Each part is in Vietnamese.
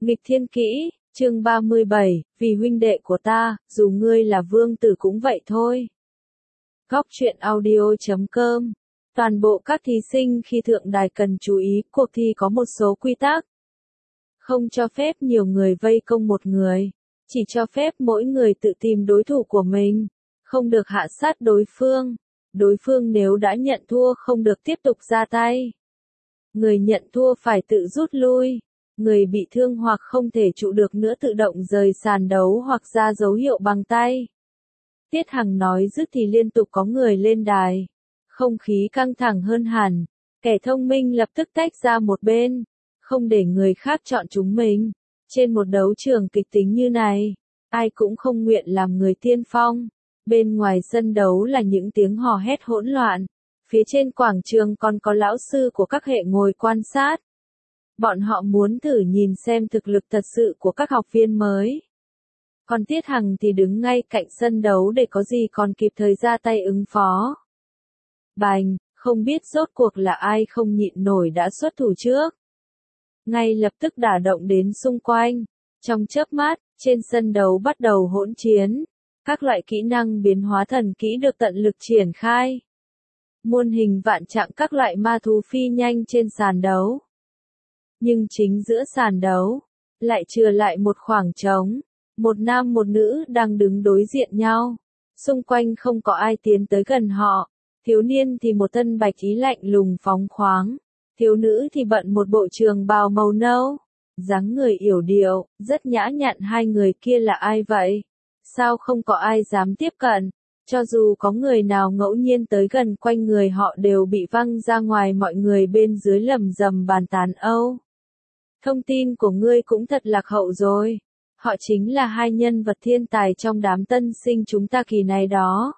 Nghịch thiên kỹ, chương 37, vì huynh đệ của ta, dù ngươi là vương tử cũng vậy thôi. Góc truyện audio.com. Toàn bộ các thí sinh khi thượng đài cần chú ý, cuộc thi có một số quy tắc. Không cho phép nhiều người vây công một người, chỉ cho phép mỗi người tự tìm đối thủ của mình, không được hạ sát đối phương. Đối phương nếu đã nhận thua không được tiếp tục ra tay. Người nhận thua phải tự rút lui. Người bị thương hoặc không thể trụ được nữa tự động rời sàn đấu hoặc ra dấu hiệu bằng tay. Tiết Hằng nói dứt thì liên tục có người lên đài. Không khí căng thẳng hơn hẳn. Kẻ thông minh lập tức tách ra một bên, không để người khác chọn chúng mình. Trên một đấu trường kịch tính như này, ai cũng không nguyện làm người tiên phong. Bên ngoài sân đấu là những tiếng hò hét hỗn loạn. Phía trên quảng trường còn có lão sư của các hệ ngồi quan sát. Bọn họ muốn thử nhìn xem thực lực thật sự của các học viên mới. Còn Tiết Hằng thì đứng ngay cạnh sân đấu để có gì còn kịp thời ra tay ứng phó. Bành, không biết rốt cuộc là ai không nhịn nổi đã xuất thủ trước. Ngay lập tức đả động đến xung quanh. Trong chớp mắt, trên sân đấu bắt đầu hỗn chiến. Các loại kỹ năng biến hóa thần kỹ được tận lực triển khai. Muôn hình vạn trạng các loại ma thú phi nhanh trên sàn đấu. Nhưng chính giữa sàn đấu, lại chừa lại một khoảng trống. Một nam một nữ đang đứng đối diện nhau. Xung quanh không có ai tiến tới gần họ. Thiếu niên thì một thân bạch y lạnh lùng phóng khoáng. Thiếu nữ thì bận một bộ trường bào màu nâu. Dáng người yểu điệu, rất nhã nhặn. Hai người kia là ai vậy? Sao không có ai dám tiếp cận? Cho dù có người nào ngẫu nhiên tới gần quanh người họ đều bị văng ra ngoài, mọi người bên dưới lầm rầm bàn tán âu. Thông tin của ngươi cũng thật lạc hậu rồi. Họ chính là hai nhân vật thiên tài trong đám tân sinh chúng ta kỳ này đó.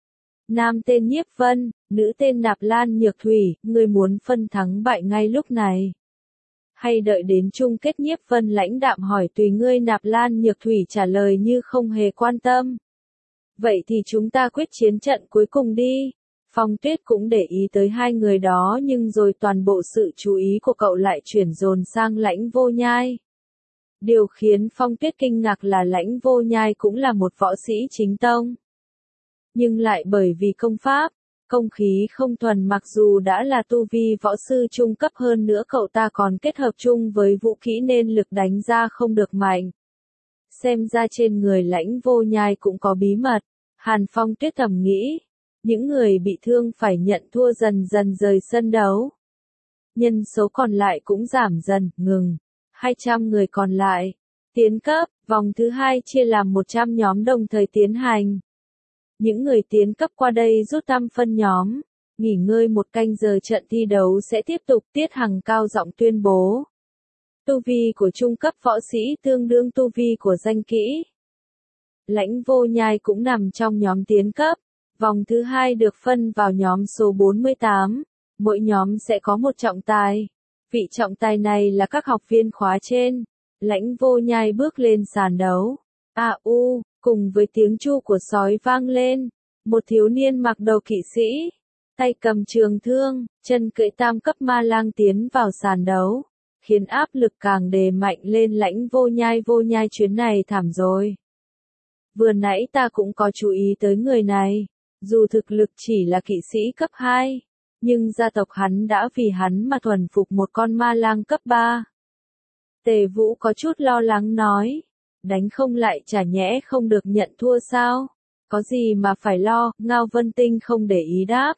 Nam tên Nhiếp Vân, nữ tên Nạp Lan Nhược Thủy, ngươi muốn phân thắng bại ngay lúc này. Hay đợi đến chung kết? Nhiếp Vân lãnh đạm hỏi. Tùy ngươi. Nạp Lan Nhược Thủy trả lời như không hề quan tâm. Vậy thì chúng ta quyết chiến trận cuối cùng đi. Phong Tuyết cũng để ý tới hai người đó nhưng rồi toàn bộ sự chú ý của cậu lại chuyển dồn sang Lãnh Vô Nhai. Điều khiến Phong Tuyết kinh ngạc là Lãnh Vô Nhai cũng là một võ sĩ chính tông. Nhưng lại bởi vì công pháp, công khí không thuần, mặc dù đã là tu vi võ sư trung cấp hơn nữa cậu ta còn kết hợp chung với vũ khí nên lực đánh ra không được mạnh. Xem ra trên người Lãnh Vô Nhai cũng có bí mật. Hàn Phong Tuyết thầm nghĩ. Những người bị thương phải nhận thua dần dần rời sân đấu. Nhân số còn lại cũng giảm dần, ngừng. 200 người còn lại. Tiến cấp, vòng thứ 2 chia làm 100 nhóm đồng thời tiến hành. Những người tiến cấp qua đây rút tăm phân nhóm. Nghỉ ngơi một canh giờ trận thi đấu sẽ tiếp tục. Tiết Hằng cao giọng tuyên bố. Tu vi của trung cấp võ sĩ tương đương tu vi của danh kỹ. Lãnh Vô Nhai cũng nằm trong nhóm tiến cấp. Vòng thứ 2 được phân vào nhóm số 48. Mỗi nhóm sẽ có một trọng tài. Vị trọng tài này là các học viên khóa trên. Lãnh Vô Nhai bước lên sàn đấu. Cùng với tiếng chu của sói vang lên. Một thiếu niên mặc đầu kỵ sĩ, tay cầm trường thương, chân cưỡi tam cấp ma lang tiến vào sàn đấu. Khiến áp lực càng đề mạnh lên. Lãnh Vô Nhai chuyến này thảm rồi. Vừa nãy ta cũng có chú ý tới người này. Dù thực lực chỉ là kỵ sĩ cấp 2, nhưng gia tộc hắn đã vì hắn mà thuần phục một con ma lang cấp 3. Tề Vũ có chút lo lắng nói. Đánh không lại chả nhẽ không được nhận thua sao? Có gì mà phải lo? Ngao Vân Tinh không để ý đáp.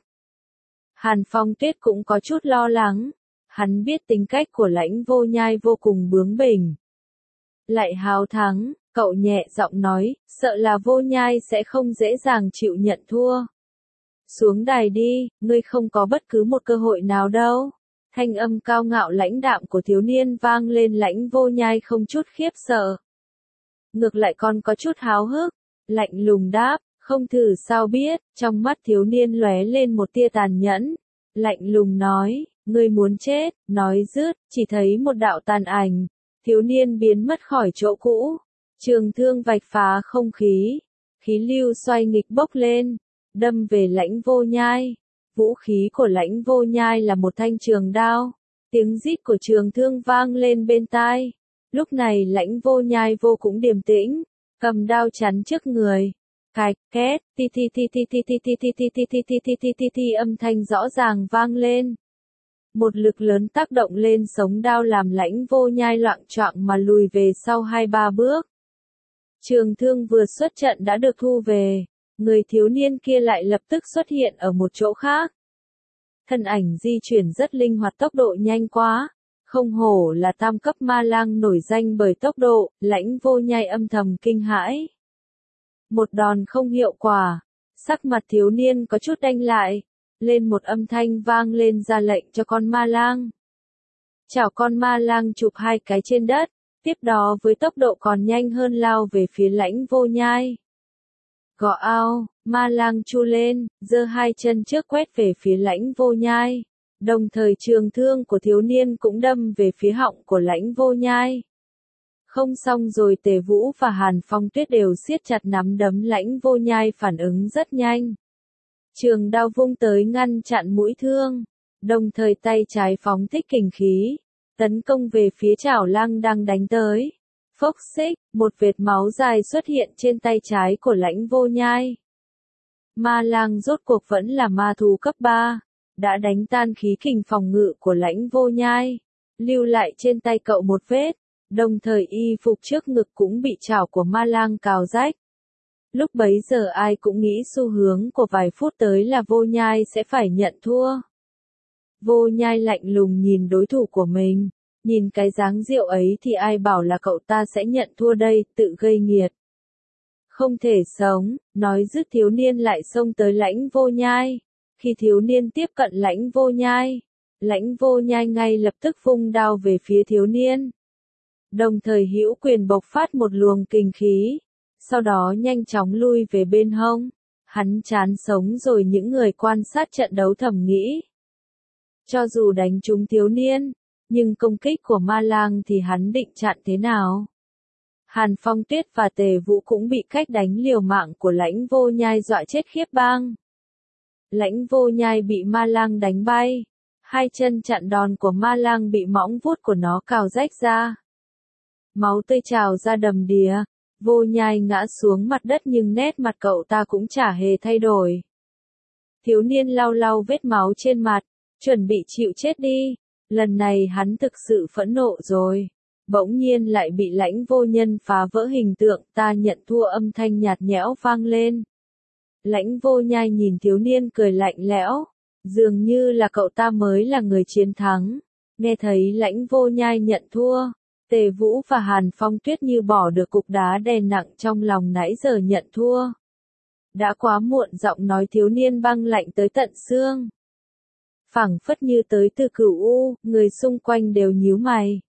Hàn Phong Tuyết cũng có chút lo lắng. Hắn biết tính cách của Lãnh Vô Nhai vô cùng bướng bỉnh. Lại háo thắng. Cậu nhẹ giọng nói, sợ là Vô Nhai sẽ không dễ dàng chịu nhận thua. Xuống đài đi, ngươi không có bất cứ một cơ hội nào đâu. Thanh âm cao ngạo lãnh đạm của thiếu niên vang lên. Lãnh Vô Nhai không chút khiếp sợ. Ngược lại còn có chút háo hức, lạnh lùng đáp, không thử sao biết. Trong mắt thiếu niên lóe lên một tia tàn nhẫn. Lạnh lùng nói, ngươi muốn chết. Nói dứt, chỉ thấy một đạo tàn ảnh. Thiếu niên biến mất khỏi chỗ cũ. Trường thương vạch phá không khí. Khí lưu xoay nghịch bốc lên. Đâm về Lãnh Vô Nhai. Vũ khí của Lãnh Vô Nhai là một thanh trường đao. Tiếng rít của trường thương vang lên bên tai. Lúc này Lãnh Vô Nhai vô cũng điềm tĩnh, cầm đao chắn trước người. Cạch, két, ti ti ti ti ti ti ti ti ti ti ti ti ti ti ti ti âm thanh rõ ràng vang lên. Một lực lớn tác động lên sống đao làm Lãnh Vô Nhai loạng choạng mà lùi về sau 2-3 bước. Trường thương vừa xuất trận đã được thu về, người thiếu niên kia lại lập tức xuất hiện ở một chỗ khác. Thân ảnh di chuyển rất linh hoạt, tốc độ nhanh quá, không hổ là tam cấp ma lang nổi danh bởi tốc độ, Lãnh Vô Nhai âm thầm kinh hãi. Một đòn không hiệu quả, sắc mặt thiếu niên có chút đanh lại, lên một âm thanh vang lên ra lệnh cho con ma lang. Chảo con ma lang chụp 2 cái trên đất, tiếp đó với tốc độ còn nhanh hơn lao về phía Lãnh Vô Nhai. Gõ ao, ma lang chu lên, giơ 2 chân trước quét về phía Lãnh Vô Nhai. Đồng thời trường thương của thiếu niên cũng đâm về phía họng của Lãnh Vô Nhai. Không xong rồi Tề Vũ và Hàn Phong Tuyết đều siết chặt nắm đấm, Lãnh Vô Nhai phản ứng rất nhanh. Trường đao vung tới ngăn chặn mũi thương, đồng thời tay trái phóng thích kình khí, tấn công về phía chảo lang đang đánh tới. Phốc xích, một vệt máu dài xuất hiện trên tay trái của Lãnh Vô Nhai. Ma lang rốt cuộc vẫn là ma thú cấp 3, đã đánh tan khí kình phòng ngự của Lãnh Vô Nhai, lưu lại trên tay cậu một vết, đồng thời y phục trước ngực cũng bị chảo của ma lang cào rách. Lúc bấy giờ ai cũng nghĩ xu hướng của vài phút tới là Vô Nhai sẽ phải nhận thua. Vô Nhai lạnh lùng nhìn đối thủ của mình, nhìn cái dáng rượu ấy thì ai bảo là cậu ta sẽ nhận thua đây, tự gây nghiệt. Không thể sống, nói dứt thiếu niên lại xông tới Lãnh Vô Nhai. Khi thiếu niên tiếp cận Lãnh Vô Nhai ngay lập tức vung đao về phía thiếu niên. Đồng thời hữu quyền bộc phát một luồng kình khí, sau đó nhanh chóng lui về bên hông. Hắn chán sống rồi, những người quan sát trận đấu thầm nghĩ. Cho dù đánh trúng thiếu niên, nhưng công kích của ma lang thì hắn định chặn thế nào? Hàn Phong Tuyết và Tề Vũ cũng bị cách đánh liều mạng của Lãnh Vô Nhai dọa chết khiếp bang. Lãnh Vô Nhai bị ma lang đánh bay, 2 chân chặn đòn của ma lang bị móng vuốt của nó cào rách ra. Máu tươi trào ra đầm đìa, Vô Nhai ngã xuống mặt đất nhưng nét mặt cậu ta cũng chả hề thay đổi. Thiếu niên lau lau vết máu trên mặt, chuẩn bị chịu chết đi. Lần này hắn thực sự phẫn nộ rồi. Bỗng nhiên lại bị Lãnh Vô Nhân phá vỡ hình tượng, ta nhận thua âm thanh nhạt nhẽo vang lên. Lãnh Vô Nhai nhìn thiếu niên cười lạnh lẽo, dường như là cậu ta mới là người chiến thắng. Nghe thấy Lãnh Vô Nhai nhận thua, Tề Vũ và Hàn Phong Tuyết như bỏ được cục đá đè nặng trong lòng nãy giờ nhận thua. Đã quá muộn, giọng nói thiếu niên băng lạnh tới tận xương. Phảng phất như tới từ Cửu U, người xung quanh đều nhíu mày.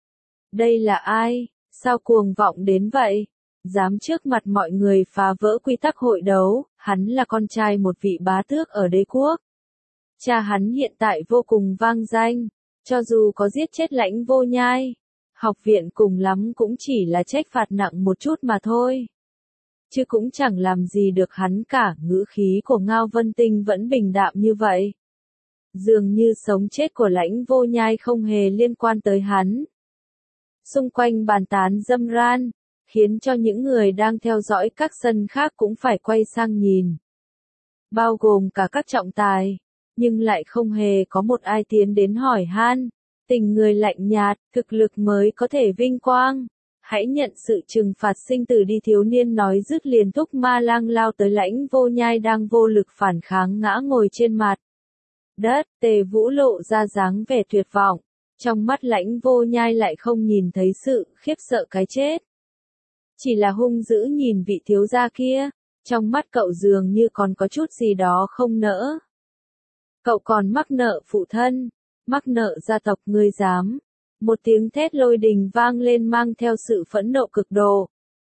Đây là ai? Sao cuồng vọng đến vậy? Dám trước mặt mọi người phá vỡ quy tắc hội đấu, hắn là con trai một vị bá tước ở đế quốc. Cha hắn hiện tại vô cùng vang danh, cho dù có giết chết Lãnh Vô Nhai, học viện cùng lắm cũng chỉ là trách phạt nặng một chút mà thôi. Chứ cũng chẳng làm gì được hắn cả, ngữ khí của Ngao Vân Tinh vẫn bình đạm như vậy. Dường như sống chết của Lãnh Vô Nhai không hề liên quan tới hắn. Xung quanh bàn tán râm ran, khiến cho những người đang theo dõi các sân khác cũng phải quay sang nhìn. Bao gồm cả các trọng tài, nhưng lại không hề có một ai tiến đến hỏi han. Tình người lạnh nhạt, thực lực mới có thể vinh quang. Hãy nhận sự trừng phạt sinh tử đi, thiếu niên nói dứt liền thúc ma lang lao tới Lãnh Vô Nhai đang vô lực phản kháng ngã ngồi trên mặt đất. Tề Vũ lộ ra dáng vẻ tuyệt vọng, trong mắt Lãnh Vô Nhai lại không nhìn thấy sự khiếp sợ cái chết. Chỉ là hung dữ nhìn vị thiếu gia kia, trong mắt cậu dường như còn có chút gì đó không nỡ. Cậu còn mắc nợ phụ thân, mắc nợ gia tộc, ngươi dám. Một tiếng thét lôi đình vang lên mang theo sự phẫn nộ cực độ.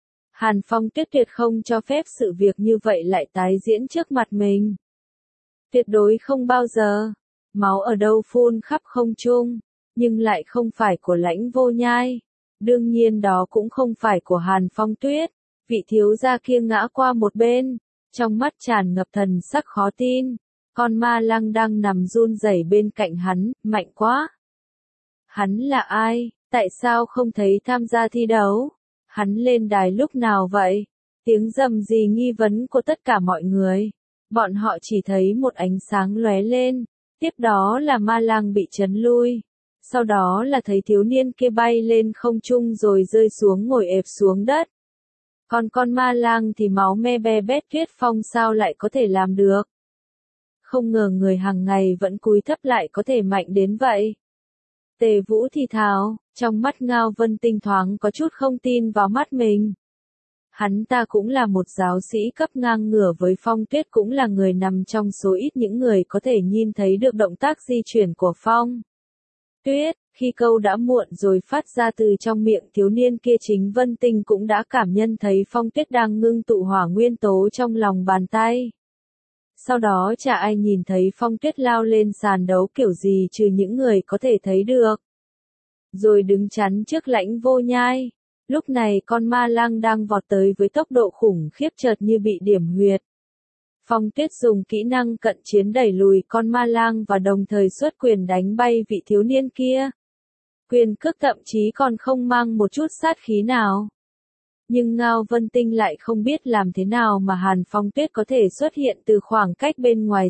Hàn Phong Tuyết tuyệt không cho phép sự việc như vậy lại tái diễn trước mặt mình. Tuyệt đối không bao giờ. Máu ở đâu phun khắp không trung, nhưng lại không phải của Lãnh Vô Nhai. Đương nhiên đó cũng không phải của Hàn Phong Tuyết. Vị thiếu gia kia ngã qua một bên, trong mắt tràn ngập thần sắc khó tin. Con ma lang đang nằm run rẩy bên cạnh hắn, mạnh quá. Hắn là ai? Tại sao không thấy tham gia thi đấu? Hắn lên đài lúc nào vậy? Tiếng rầm rì nghi vấn của tất cả mọi người. Bọn họ chỉ thấy một ánh sáng lóe lên, tiếp đó là ma lang bị chấn lui. Sau đó là thấy thiếu niên kia bay lên không trung rồi rơi xuống ngồi ẹp xuống đất. Còn con ma lang thì máu me be bét, Tuyết Phong sao lại có thể làm được? Không ngờ người hàng ngày vẫn cúi thấp lại có thể mạnh đến vậy. Tề Vũ thì thào, trong mắt Ngao Vân Tinh thoáng có chút không tin vào mắt mình. Hắn ta cũng là một giáo sĩ cấp ngang ngửa với Phong Tuyết, cũng là người nằm trong số ít những người có thể nhìn thấy được động tác di chuyển của Phong Tuyết. Khi câu đã muộn rồi phát ra từ trong miệng thiếu niên kia, chính Vân Tinh cũng đã cảm nhận thấy Phong Tuyết đang ngưng tụ hỏa nguyên tố trong lòng bàn tay. Sau đó chả ai nhìn thấy Phong Tuyết lao lên sàn đấu kiểu gì trừ những người có thể thấy được. Rồi đứng chắn trước Lãnh Vô Nhai. Lúc này con ma lang đang vọt tới với tốc độ khủng khiếp, chợt như bị điểm huyệt. Phong Tuyết dùng kỹ năng cận chiến đẩy lùi con ma lang và đồng thời xuất quyền đánh bay vị thiếu niên kia. Quyền cước thậm chí còn không mang một chút sát khí nào. Nhưng Ngao Vân Tinh lại không biết làm thế nào mà Hàn Phong Tuyết có thể xuất hiện từ khoảng cách bên ngoài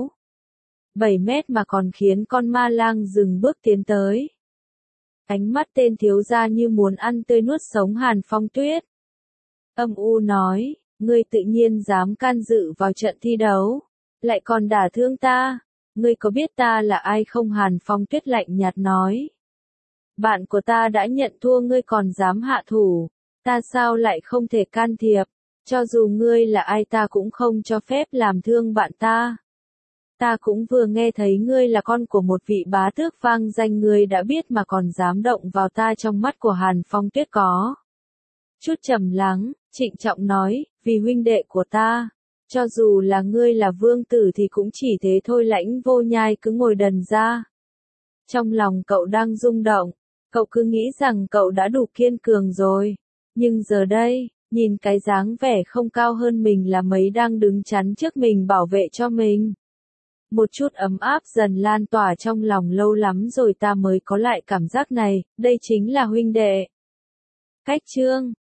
6-7 mét mà còn khiến con ma lang dừng bước tiến tới. Ánh mắt tên thiếu gia như muốn ăn tươi nuốt sống Hàn Phong Tuyết. Âm u nói, ngươi tự nhiên dám can dự vào trận thi đấu, lại còn đả thương ta, ngươi có biết ta là ai không? Hàn Phong Tuyết lạnh nhạt nói. Bạn của ta đã nhận thua, ngươi còn dám hạ thủ, ta sao lại không thể can thiệp, cho dù ngươi là ai ta cũng không cho phép làm thương bạn ta. Ta cũng vừa nghe thấy ngươi là con của một vị bá tước vang danh, ngươi đã biết mà còn dám động vào ta. Trong mắt của Hàn Phong Tuyết có chút trầm lắng, trịnh trọng nói, vì huynh đệ của ta, cho dù là ngươi là vương tử thì cũng chỉ thế thôi. Lãnh Vô Nhai cứ ngồi đần ra. Trong lòng cậu đang rung động, cậu cứ nghĩ rằng cậu đã đủ kiên cường rồi, nhưng giờ đây, nhìn cái dáng vẻ không cao hơn mình là mấy đang đứng chắn trước mình bảo vệ cho mình. Một chút ấm áp dần lan tỏa trong lòng, lâu lắm rồi ta mới có lại cảm giác này, đây chính là huynh đệ. Cách chương